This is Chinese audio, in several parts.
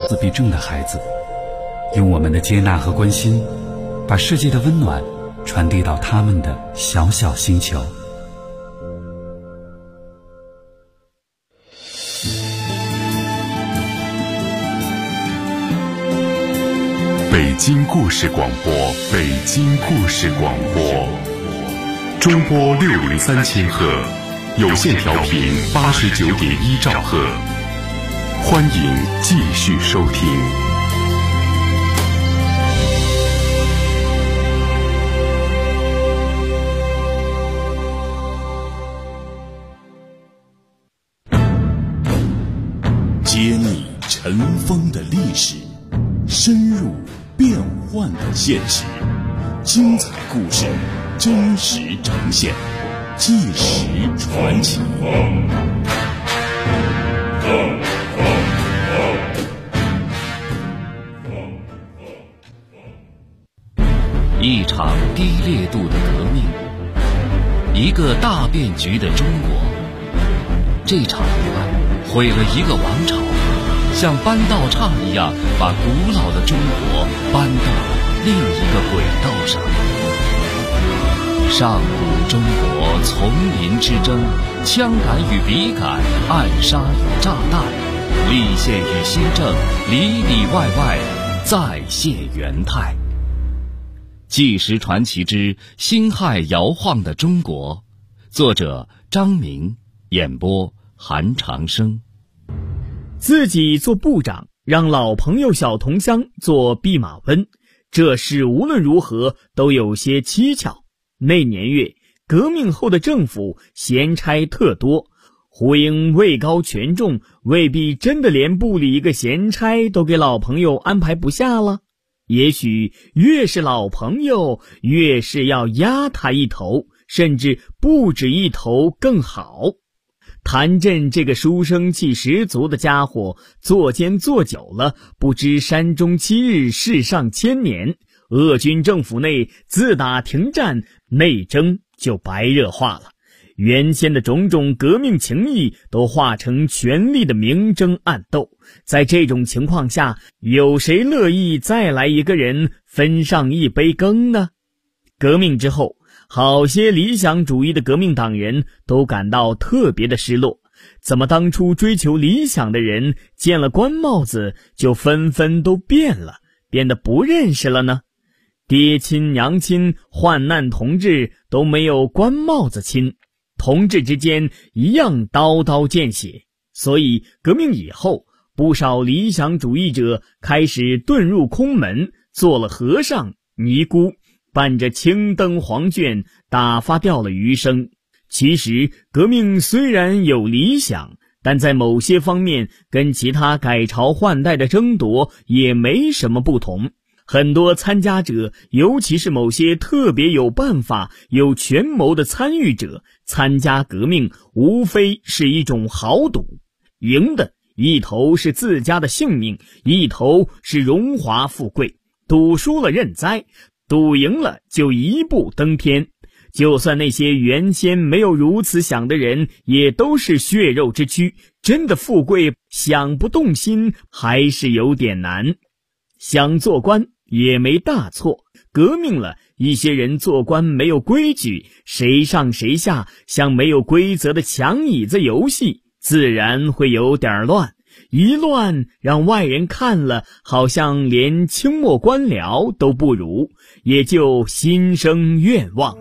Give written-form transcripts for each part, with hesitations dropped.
自闭症的孩子，用我们的接纳和关心，把世界的温暖传递到他们的小小星球。 北京故事广播，北京故事广播，中波603千赫，有线调频89.1兆赫，欢迎继续收听。 揭秘尘封的历史，深入变幻的现实，精彩故事真实呈现，纪实传奇。 一场低烈度的革命，一个大变局的中国。这场意外毁了一个王朝，像搬道岔一样把古老的中国搬到了另一个轨道上。上古中国丛林之争，枪杆与笔杆，暗杀与炸弹，立宪与新政，里里外外再现元态。纪实传奇之辛亥摇晃的中国，作者张明，演播韩长生。 自己做部长，让老朋友小同乡做弼马温，这事无论如何都有些蹊跷。那年月，革命后的政府闲差特多，胡英位高权重，未必真的连部里一个闲差都给老朋友安排不下了。也许越是老朋友，越是要压他一头，甚至不止一头更好。谭震这个书生气十足的家伙，作奸做久了，不知山中7日，世上1000年。鄂军政府内自打停战，内争就白热化了，原先的种种革命情谊都化成权力的明争暗斗。在这种情况下，有谁乐意再来一个人分上一杯羹呢？革命之后，好些理想主义的革命党人都感到特别的失落。怎么当初追求理想的人见了官帽子就纷纷都变得不认识了呢？爹亲娘亲患难同志都没有官帽子亲，同志之间一样刀刀见血。所以革命以后，不少理想主义者开始遁入空门，做了和尚尼姑，伴着青灯黄卷打发掉了余生。其实革命虽然有理想，但在某些方面跟其他改朝换代的争夺也没什么不同。很多参加者，尤其是某些特别有办法有权谋的参与者，参加革命无非是一种豪赌，赢的一头是自家的性命，一头是荣华富贵，赌输了认栽，赌赢了就一步登天。就算那些原先没有如此想的人，也都是血肉之躯，真的富贵想不动心还是有点难。想做官也没大错，革命了，一些人做官没有规矩，谁上谁下，像没有规则的抢椅子游戏，自然会有点乱。一乱让外人看了，好像连清末官僚都不如，也就心生愿望。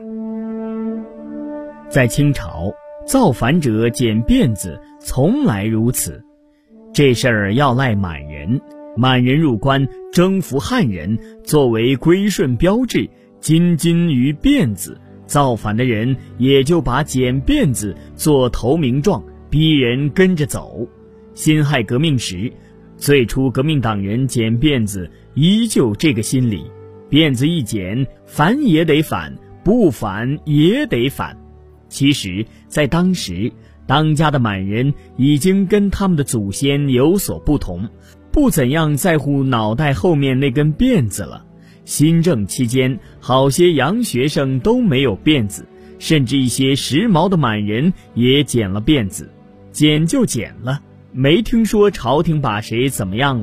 在清朝，造反者剪辫子从来如此。这事儿要赖满人。满人入关征服汉人，作为归顺标志，金于辫子，造反的人也就把剪辫子做投名状，逼人跟着走。辛亥革命时，最初革命党人剪辫子依旧这个心理，辫子一剪，反也得反，不反也得反。其实在当时，当家的满人已经跟他们的祖先有所不同，不怎样在乎脑袋后面那根辫子了。新政期间，好些洋学生都没有辫子，甚至一些时髦的满人也剪了辫子。剪就剪了，没听说朝廷把谁怎么样了。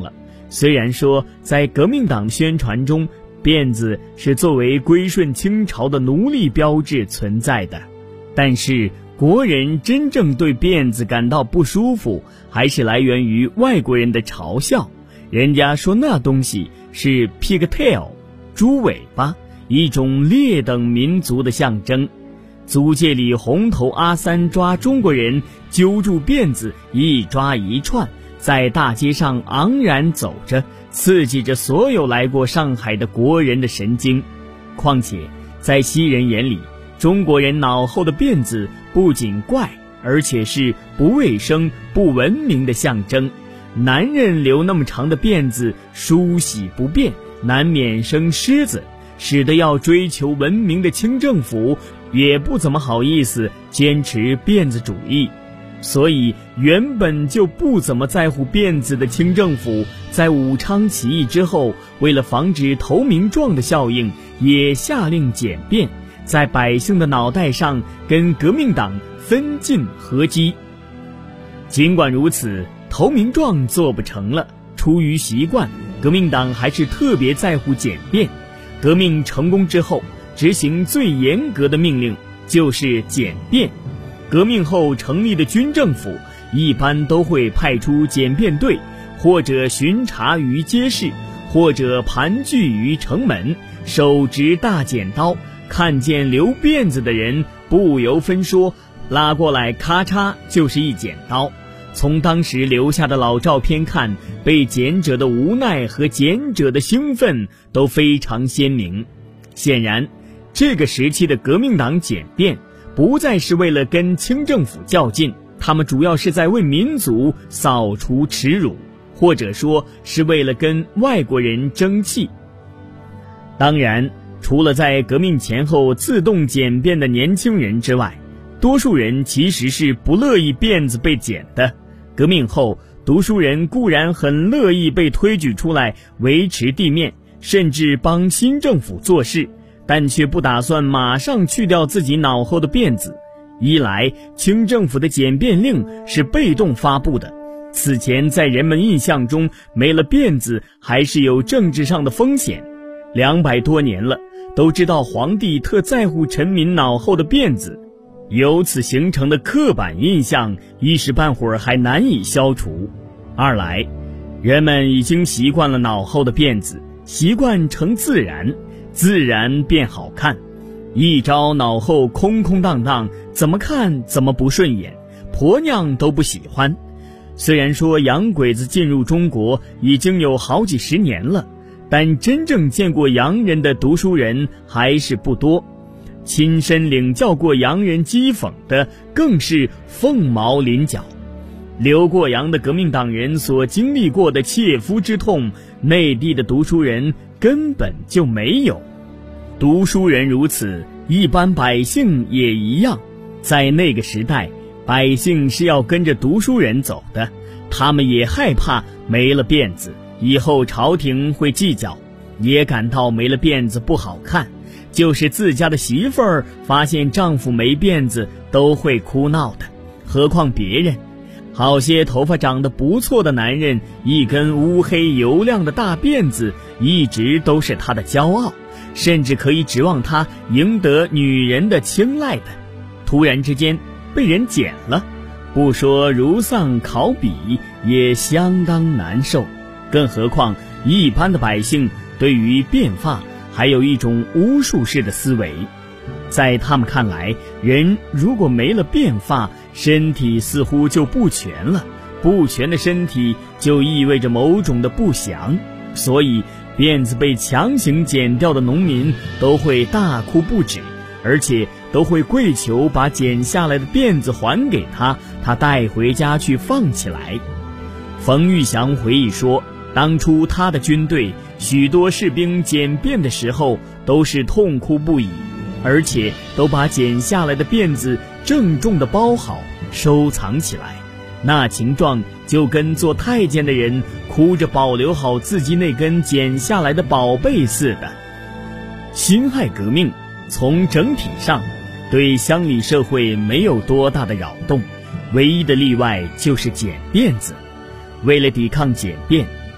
虽然说在革命党宣传中，辫子是作为归顺清朝的奴隶标志存在的，但是国人真正对辫子感到不舒服，还是来源于外国人的嘲笑。人家说那东西是 pigtail 猪尾巴，一种劣等民族的象征。租界里红头阿三抓中国人，揪住辫子一抓一串，在大街上昂然走着，刺激着所有来过上海的国人的神经。况且在西人眼里，中国人脑后的辫子不仅怪，而且是不卫生不文明的象征。男人留那么长的辫子梳洗不便，难免生虱子，使得要追求文明的清政府也不怎么好意思坚持辫子主义。所以原本就不怎么在乎辫子的清政府，在武昌起义之后，为了防止投名状的效应，也下令剪辫，在百姓的脑袋上跟革命党分进合击。尽管如此，投名状做不成了，出于习惯，革命党还是特别在乎剪辫。革命成功之后，执行最严格的命令就是剪辫。革命后成立的军政府一般都会派出剪辫队，或者巡查于街市，或者盘踞于城门，手执大剪刀，看见留辫子的人不由分说，拉过来咔嚓就是一剪刀。从当时留下的老照片看，被剪者的无奈和剪者的兴奋都非常鲜明。显然，这个时期的革命党剪辫不再是为了跟清政府较劲，他们主要是在为民族扫除耻辱，或者说是为了跟外国人争气。当然，除了在革命前后自动剪辫的年轻人之外，多数人其实是不乐意辫子被剪的。革命后，读书人固然很乐意被推举出来维持地面，甚至帮新政府做事，但却不打算马上去掉自己脑后的辫子。一来，清政府的剪辫令是被动发布的，此前在人们印象中，没了辫子还是有政治上的风险。200多年了，都知道皇帝特在乎臣民脑后的辫子，由此形成的刻板印象一时半会儿还难以消除。二来，人们已经习惯了脑后的辫子，习惯成自然，自然变好看。一朝脑后空空荡荡，怎么看怎么不顺眼，婆娘都不喜欢。虽然说洋鬼子进入中国已经有好几十年了，但真正见过洋人的读书人还是不多，亲身领教过洋人讥讽的更是凤毛麟角。留过洋的革命党人所经历过的切肤之痛，内地的读书人根本就没有。读书人如此，一般百姓也一样。在那个时代，百姓是要跟着读书人走的，他们也害怕没了辫子以后朝廷会计较，也感到没了辫子不好看，就是自家的媳妇儿发现丈夫没辫子都会哭闹的，何况别人。好些头发长得不错的男人，一根乌黑油亮的大辫子一直都是他的骄傲，甚至可以指望他赢得女人的青睐的。突然之间被人剪了，不说如丧考妣，也相当难受。更何况一般的百姓对于辫发还有一种巫术式的思维，在他们看来，人如果没了辫发，身体似乎就不全了，不全的身体就意味着某种的不祥，所以辫子被强行剪掉的农民都会大哭不止，而且都会跪求把剪下来的辫子还给他，他带回家去放起来。冯玉祥回忆说，当初他的军队许多士兵剪辫的时候都是痛哭不已，而且都把剪下来的辫子郑重地包好收藏起来，那情状就跟做太监的人哭着保留好自己那根剪下来的宝贝似的。辛亥革命从整体上对乡里社会没有多大的扰动，唯一的例外就是剪辫子。为了抵抗剪辫，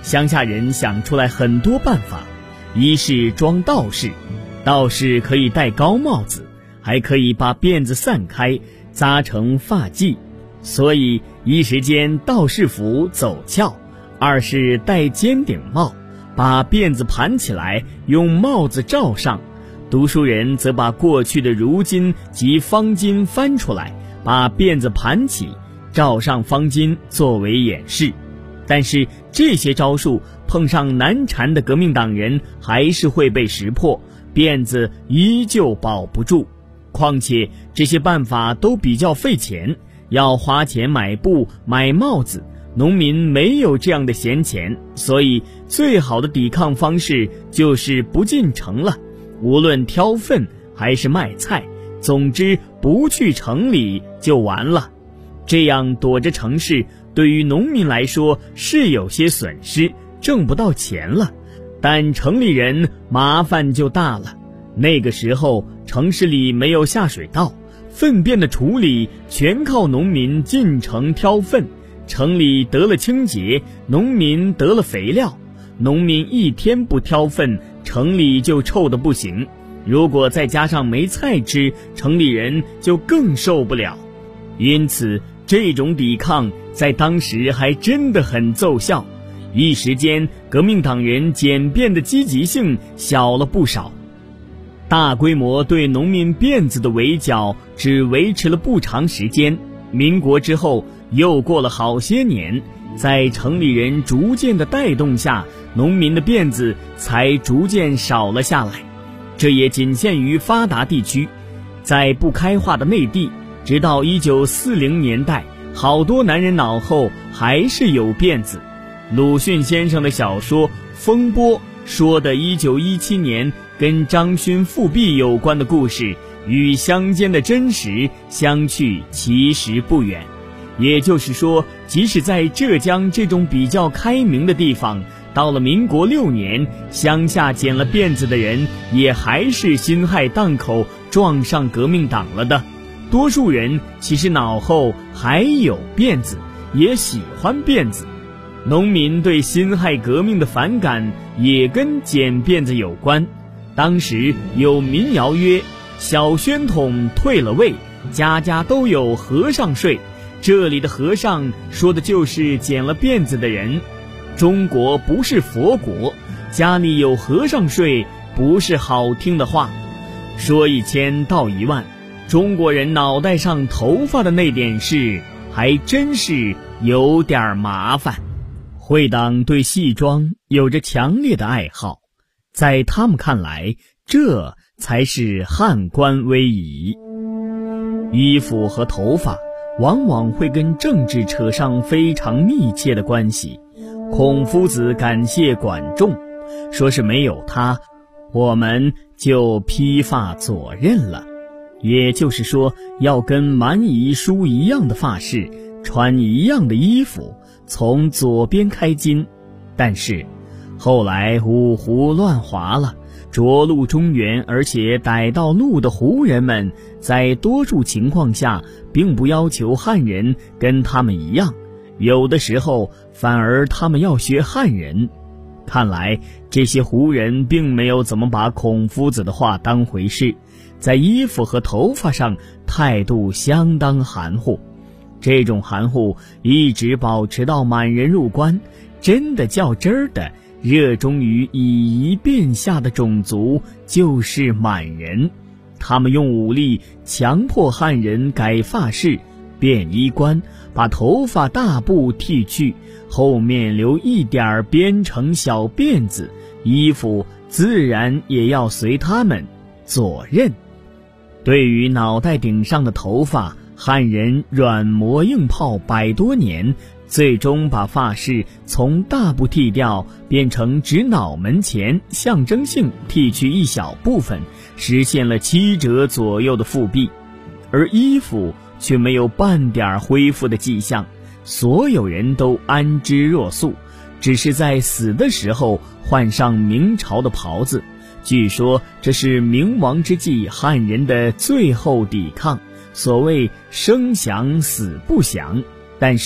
乡下人想出来很多办法，一是装道士，道士可以戴高帽子，还可以把辫子散开，扎成发髻，所以一时间道士服走俏；二是戴尖顶帽，把辫子盘起来，用帽子罩上。读书人则把过去的如巾及方巾翻出来，把辫子盘起，罩上方巾作为掩饰。但是这些招数碰上难缠的革命党人，还是会被识破，辫子依旧保不住。况且这些办法都比较费钱，要花钱买布买帽子，农民没有这样的闲钱，所以最好的抵抗方式就是不进城了，无论挑粪还是卖菜，总之不去城里就完了。这样躲着城市，对于农民来说是有些损失，挣不到钱了，但城里人麻烦就大了。那个时候城市里没有下水道，粪便的处理全靠农民进城挑粪，城里得了清洁，农民得了肥料。农民一天不挑粪，城里就臭得不行，如果再加上没菜吃，城里人就更受不了。因此这种抵抗在当时还真的很奏效，一时间革命党人简便的积极性小了不少。大规模对农民辫子的围剿只维持了不长时间，民国之后又过了好些年，在城里人逐渐的带动下，农民的辫子才逐渐少了下来。这也仅限于发达地区，在不开化的内地，直到1940年代，好多男人脑后还是有辫子。鲁迅先生的小说《风波》说的1917年跟张勋复辟有关的故事，与乡间的真实相去其实不远。也就是说，即使在浙江这种比较开明的地方，到了民国6年，乡下剪了辫子的人也还是辛亥档口撞上革命党了的。多数人其实脑后还有辫子，也喜欢辫子。农民对辛亥革命的反感也跟剪辫子有关。当时有民谣曰：小宣统退了位，家家都有和尚睡。这里的和尚说的就是剪了辫子的人。中国不是佛国，家里有和尚睡不是好听的话。说1000道10000，中国人脑袋上头发的那点事还真是有点麻烦。会党对戏装有着强烈的爱好，在他们看来，这才是汉官威仪。衣服和头发往往会跟政治扯上非常密切的关系。孔夫子感谢管仲，说是没有他，我们就披发左衽了。也就是说，要跟蛮夷叔一样的发饰，穿一样的衣服，从左边开襟。但是后来五胡乱华了，着陆中原而且逮到路的胡人们，在多数情况下并不要求汉人跟他们一样，有的时候反而他们要学汉人。看来这些胡人并没有怎么把孔夫子的话当回事，在衣服和头发上态度相当含糊。这种含糊一直保持到满人入关，真的较真儿的热衷于以夷变下的种族就是满人。他们用武力强迫汉人改发饰、变衣冠，把头发大部剃去，后面留一点编成小辫子，衣服自然也要随他们左衽。对于脑袋顶上的头发，汉人软磨硬泡100多年，最终把发饰从大部剃掉，变成只脑门前象征性剃去一小部分，实现了7折左右的复辟。而衣服却没有半点恢复的迹象，所有人都安之若素，只是在死的时候换上明朝的袍子。据说这是明亡之际汉人的最后抵抗，所谓生降死不降。但是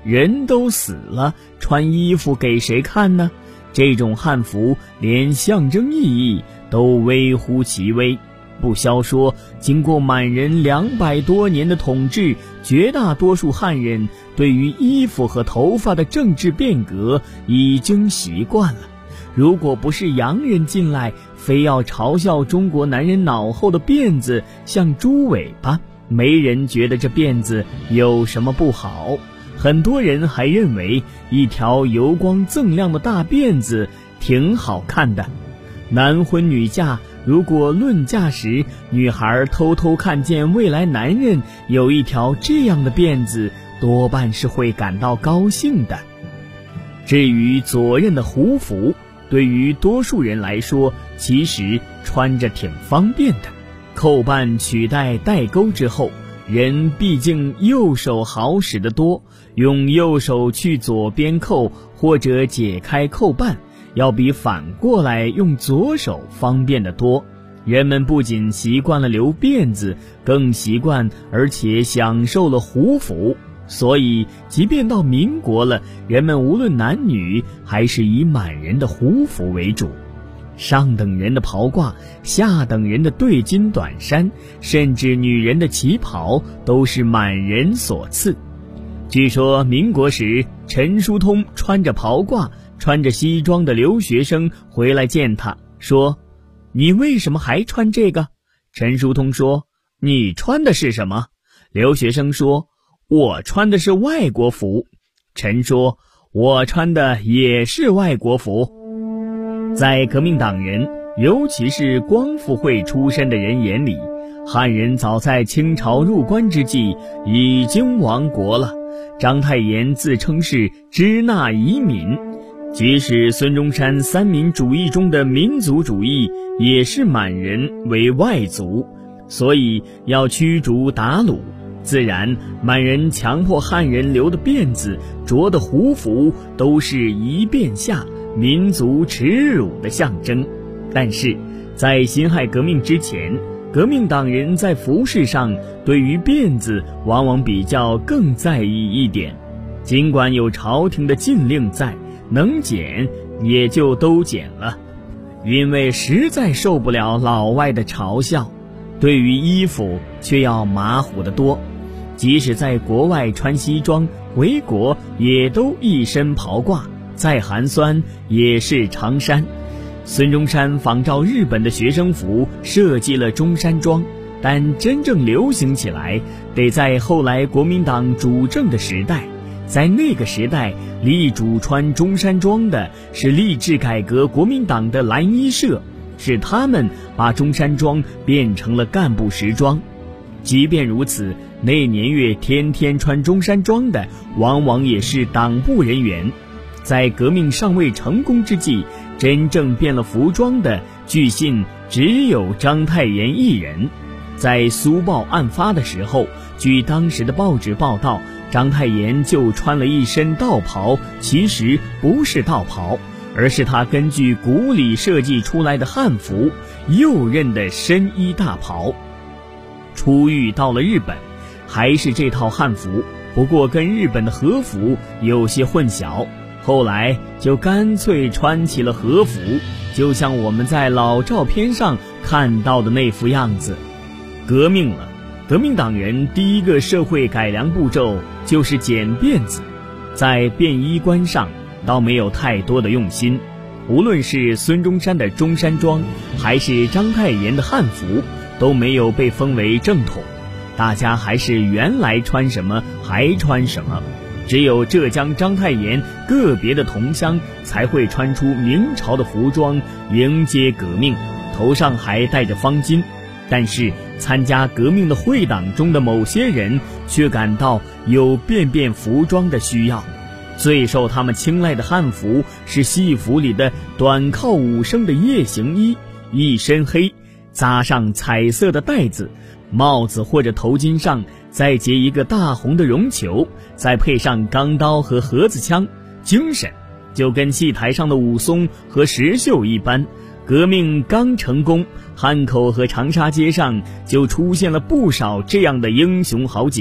人都死了，穿衣服给谁看呢？这种汉服连象征意义都微乎其微。不消说，经过满人200多年的统治，绝大多数汉人对于衣服和头发的政治变革已经习惯了。如果不是洋人进来，非要嘲笑中国男人脑后的辫子像猪尾巴，没人觉得这辫子有什么不好。很多人还认为一条油光锃亮的大辫子挺好看的。男婚女嫁，如果论嫁时女孩偷偷看见未来男人有一条这样的辫子，多半是会感到高兴的。至于左衽的胡服，对于多数人来说其实穿着挺方便的。扣半取代带钩之后，人毕竟右手好使得多，用右手去左边扣或者解开扣半，要比反过来用左手方便得多。人们不仅习惯了留辫子，更习惯而且享受了胡服。所以即便到民国了，人们无论男女还是以满人的胡服为主。上等人的袍褂，下等人的对襟短衫，甚至女人的旗袍都是满人所赐。据说民国时，陈叔通穿着袍褂穿着西装的留学生回来见他，说：你为什么还穿这个？陈叔通说：你穿的是什么？留学生说：我穿的是外国服。陈说：我穿的也是外国服。在革命党人，尤其是光复会出身的人眼里，汉人早在清朝入关之际已经亡国了。章太炎自称是支那移民，即使孙中山三民主义中的民族主义也是满人为外族，所以要驱逐鞑虏。自然满人强迫汉人留的辫子、着的胡服都是一变下民族耻辱的象征。但是在辛亥革命之前，革命党人在服饰上对于辫子往往比较更在意一点，尽管有朝廷的禁令在，能剪也就都剪了，因为实在受不了老外的嘲笑。对于衣服却要马虎得多，即使在国外穿西装，回国也都一身袍褂，再寒酸也是长衫。孙中山仿照日本的学生服设计了中山装，但真正流行起来得在后来国民党主政的时代。在那个时代，力主穿中山装的是立志改革国民党的蓝衣社，是他们把中山装变成了干部时装。即便如此，那年月天天穿中山装的往往也是党部人员。在革命尚未成功之际，真正变了服装的据信只有章太炎一人。在苏报案发的时候，据当时的报纸报道，章太炎就穿了一身道袍，其实不是道袍，而是他根据古礼设计出来的汉服，右衽的深衣大袍。出狱到了日本，还是这套汉服，不过跟日本的和服有些混淆，后来就干脆穿起了和服，就像我们在老照片上看到的那副样子。革命了，革命党人第一个社会改良步骤就是剪辫子，在便衣冠上倒没有太多的用心。无论是孙中山的中山装，还是章太炎的汉服，都没有被封为正统，大家还是原来穿什么还穿什么。只有浙江章太炎个别的同乡才会穿出明朝的服装迎接革命，头上还戴着方巾。但是参加革命的会党中的某些人却感到有变服装的需要。最受他们青睐的汉服是戏服里的短靠五升的夜行衣，一身黑，扎上彩色的带子，帽子或者头巾上再结一个大红的绒球，再配上钢刀和盒子枪，精神就跟戏台上的武松和石秀一般。革命刚成功，汉口和长沙街上就出现了不少这样的英雄豪杰。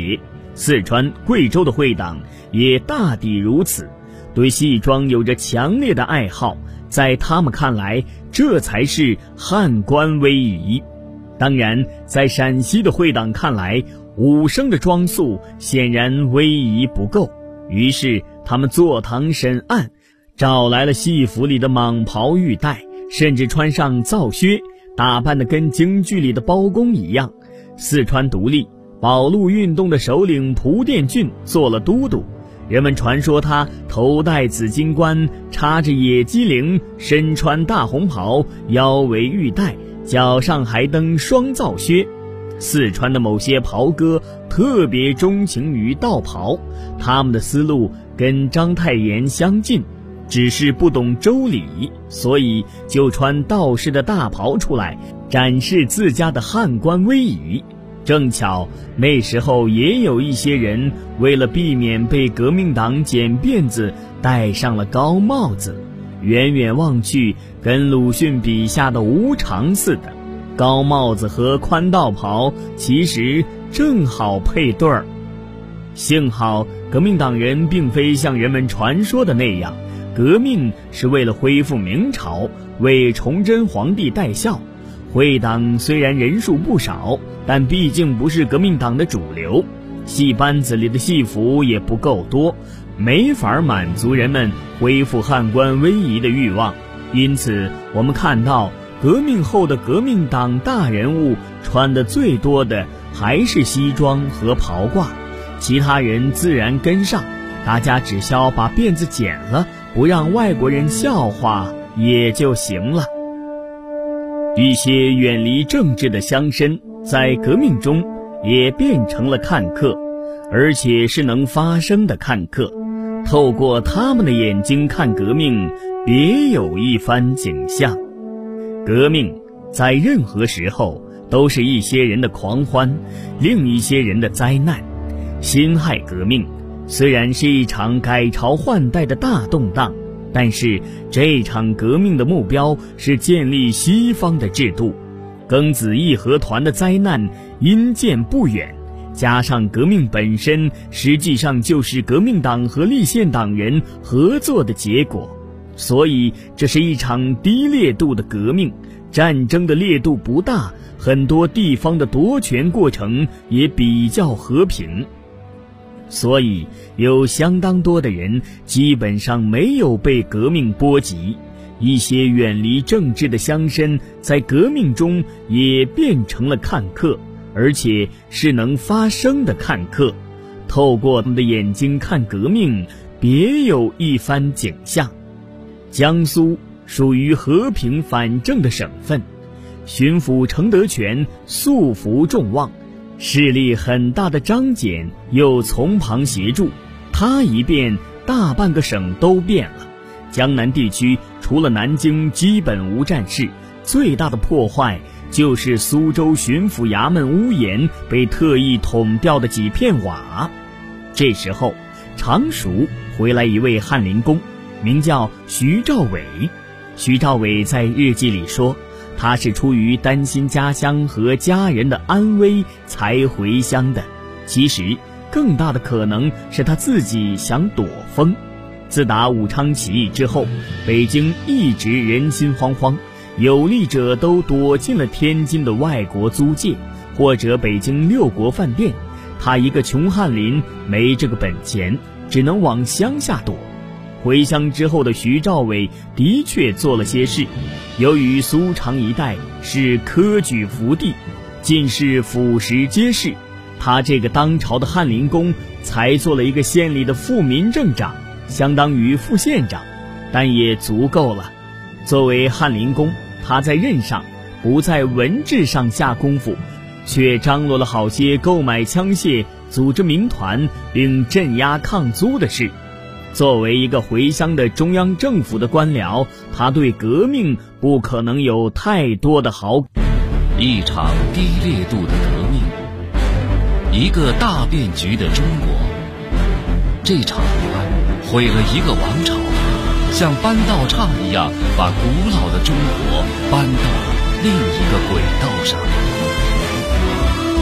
四川、贵州的会党也大抵如此，对戏庄有着强烈的爱好，在他们看来，这才是汉官威仪。当然，在陕西的会党看来，武生的装束显然威仪不够，于是他们坐堂审案，找来了戏服里的蟒袍玉带，甚至穿上皂靴，打扮得跟京剧里的包公一样。四川独立保路运动的首领蒲殿俊做了都督，人们传说他头戴紫金冠，插着野鸡翎，身穿大红袍，腰围玉带，脚上还蹬双皂靴。四川的某些袍哥特别钟情于道袍，他们的思路跟章太炎相近，只是不懂周礼，所以就穿道士的大袍出来，展示自家的汉官威仪。正巧那时候也有一些人为了避免被革命党剪辫子，戴上了高帽子，远远望去跟鲁迅笔下的吴常似的。高帽子和宽道袍其实正好配对儿。幸好革命党人并非像人们传说的那样，革命是为了恢复明朝，为崇祯皇帝戴孝。会党虽然人数不少，但毕竟不是革命党的主流，戏班子里的戏服也不够多，没法满足人们恢复汉官威仪的欲望。因此我们看到革命后的革命党大人物穿的最多的还是西装和袍褂，其他人自然跟上，大家只需要把辫子剪了，不让外国人笑话也就行了。一些远离政治的乡绅在革命中也变成了看客，而且是能发声的看客，透过他们的眼睛看革命，别有一番景象。革命在任何时候都是一些人的狂欢，另一些人的灾难。辛亥革命虽然是一场改朝换代的大动荡，但是这场革命的目标是建立西方的制度。庚子义和团的灾难因见不远，加上革命本身实际上就是革命党和立宪党人合作的结果，所以这是一场低烈度的革命，战争的烈度不大，很多地方的夺权过程也比较和平，所以有相当多的人基本上没有被革命波及。一些远离政治的乡绅在革命中也变成了看客，而且是能发声的看客，透过他们的眼睛看革命，别有一番景象。江苏属于和平反正的省份，巡抚程德全素服众望，势力很大的张謇又从旁协助，他一变，大半个省都变了。江南地区除了南京基本无战事，最大的破坏就是苏州巡抚衙门屋檐被特意捅掉的几片瓦。这时候常熟回来一位翰林公，名叫徐兆伟。徐兆伟在日记里说，他是出于担心家乡和家人的安危才回乡的，其实更大的可能是他自己想躲风。自打武昌起义之后，北京一直人心惶惶，有利者都躲进了天津的外国租界或者北京六国饭店，他一个穷翰林没这个本钱，只能往乡下躲。回乡之后的徐兆伟的确做了些事，由于苏常一带是科举福地，进士府实皆是，他这个当朝的翰林公才做了一个县里的副民政长，相当于副县长，但也足够了。作为翰林公，他在任上不在文治上下功夫，却张罗了好些购买枪械、组织民团并镇压抗租的事。作为一个回乡的中央政府的官僚，他对革命不可能有太多的好感。 一场低烈度的革命，一个大变局的中国。这场毁了一个王朝，像搬道岔一样把古老的中国搬到了另一个轨道上。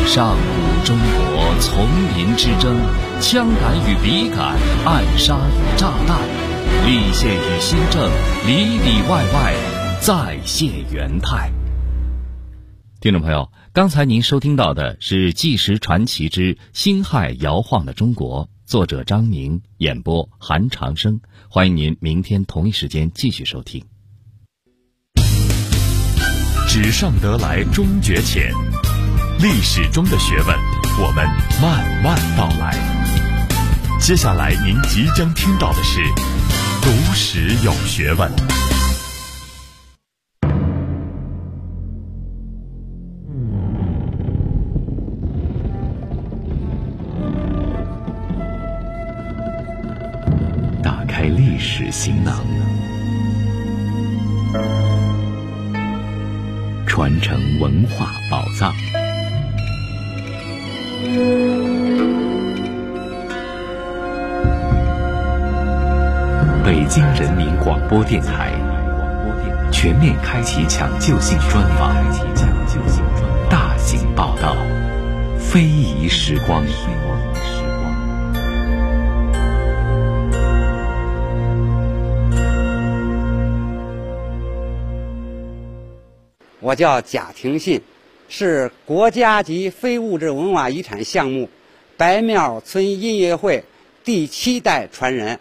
上古中国丛林之争，枪杆与笔杆，暗杀与炸弹，立宪与新政，里里外外，再现元态。听众朋友，刚才您收听到的是《纪实传奇之辛亥摇晃的中国》，作者张明，演播韩长生。欢迎您明天同一时间继续收听。 纸上得来终觉浅，历史中的学问，我们慢慢道来。接下来您即将听到的是读史有学问。 打开历史行囊，传承文化宝藏。北京人民广播电台全面开启抢救性专访，大型报道，非遗时光。 我叫贾廷信，是国家级非物质文化遗产项目白庙村音乐会第7代传人。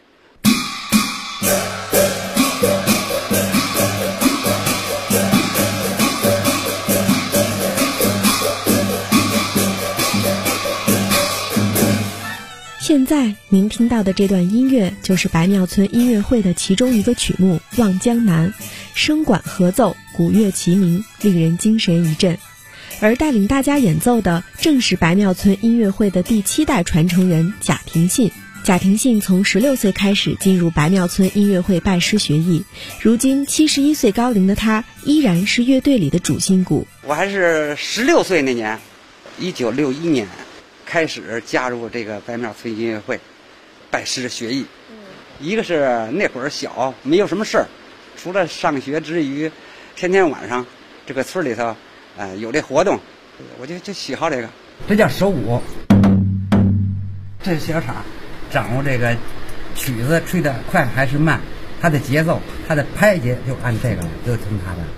现在您听到的这段音乐就是白庙村音乐会的其中一个曲目《望江南》，声管合奏，鼓乐齐鸣，令人精神一振。而带领大家演奏的正是白庙村音乐会的第7代传承人贾廷信。贾廷信从16岁开始进入白庙村音乐会拜师学艺，如今71岁高龄的他依然是乐队里的主心骨。 我还是16岁那年，1961年开始加入这个白庙村音乐会拜师学艺。一个是那会儿小，没有什么事儿，除了上学之余，天天晚上这个村里头有这活动，我就喜好这个。这叫手舞，这是小场，掌握这个曲子吹得快还是慢，它的节奏，它的拍节就按这个了，就听它的。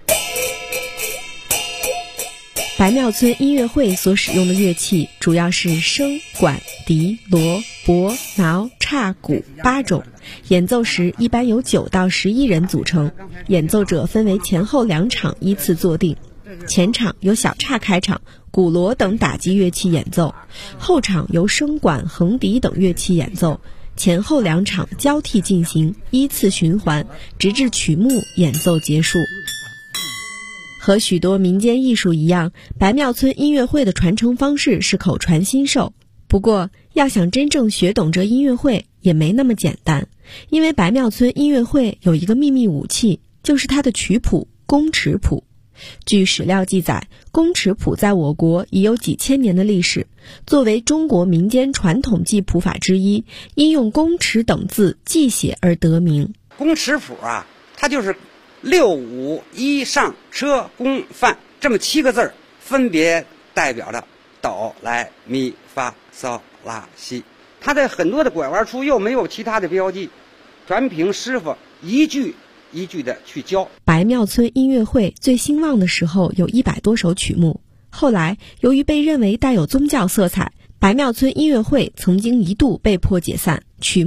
白庙村音乐会所使用的乐器主要是笙、管、笛、锣、钹、挠、叉、鼓8种，演奏时一般由9到11人组成，演奏者分为前后2场依次坐定。前场由小叉开场，鼓锣等打击乐器演奏，后场由笙管、横笛等乐器演奏，前后2场交替进行，依次循环，直至曲目演奏结束。和许多民间艺术一样，白庙村音乐会的传承方式是口传心授。不过，要想真正学懂这音乐会也没那么简单，因为白庙村音乐会有一个秘密武器，就是它的曲谱宫尺谱。据史料记载，宫尺谱在我国已有几千年的历史，作为中国民间传统记谱法之一，因用宫尺等字记写而得名。 宫尺谱啊，它就是6、5、1上车宫范这么7个字儿，分别代表着哆来咪发嗦拉西。它在很多的拐弯处又没有其他的标记，全凭师傅一句一句的去教。 白庙村音乐会最兴旺的时候有100多首曲目，后来由于被认为带有宗教色彩，白庙村音乐会曾经一度被迫解散，曲目